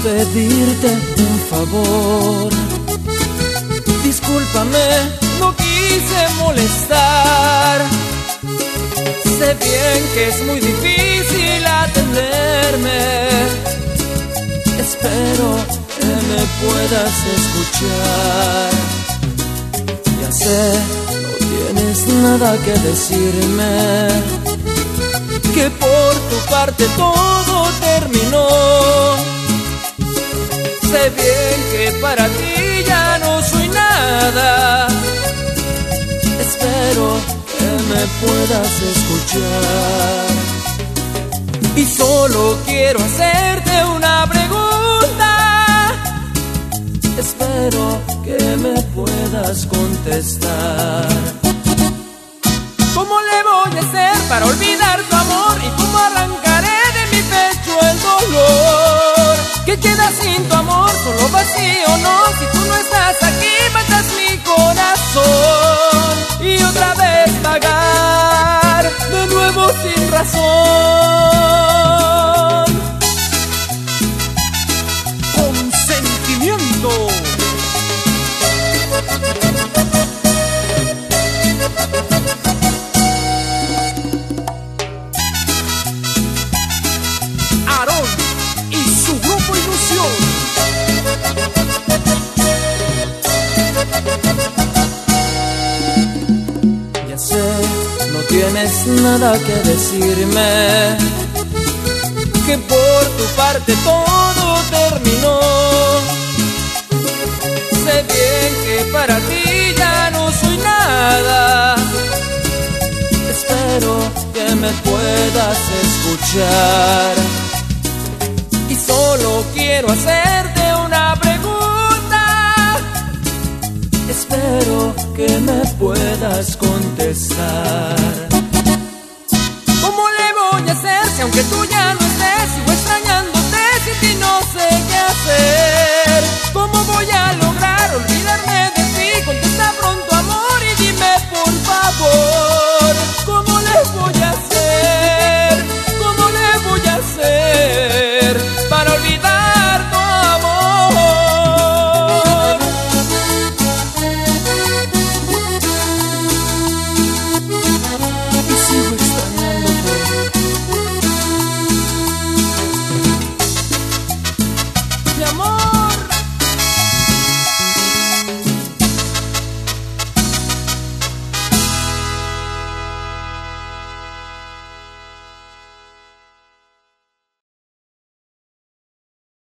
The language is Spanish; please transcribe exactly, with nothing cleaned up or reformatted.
pedirte un favor. Discúlpame, no quise molestar. Sé bien que es muy difícil atenderme. Espero que me puedas escuchar. Ya sé, no tienes nada que decirme, que por tu parte todo terminó. Sé bien que para ti ya no soy nada. Espero que me puedas escuchar. Y solo quiero hacerte una pregunta. Espero que me puedas contestar. ¿Cómo le voy a hacer para olvidar tu amor? ¿Y cómo arrancaré de mi pecho el dolor? ¿Qué queda sin tu amor? Solo vacío, no. Si tú no estás aquí, matas mi corazón. Y otra vez pagar de nuevo sin razón. Con sentimiento. Aarón y su grupo Ilusión. Ya sé, no tienes nada que decirme, que por tu parte todo terminó. Sé bien que para ti ya no soy nada. Espero que me puedas escuchar. Y solo quiero hacerte una pregunta. Espero que me puedas contestar. ¿Cómo le voy a hacer si aunque tú ya no estés?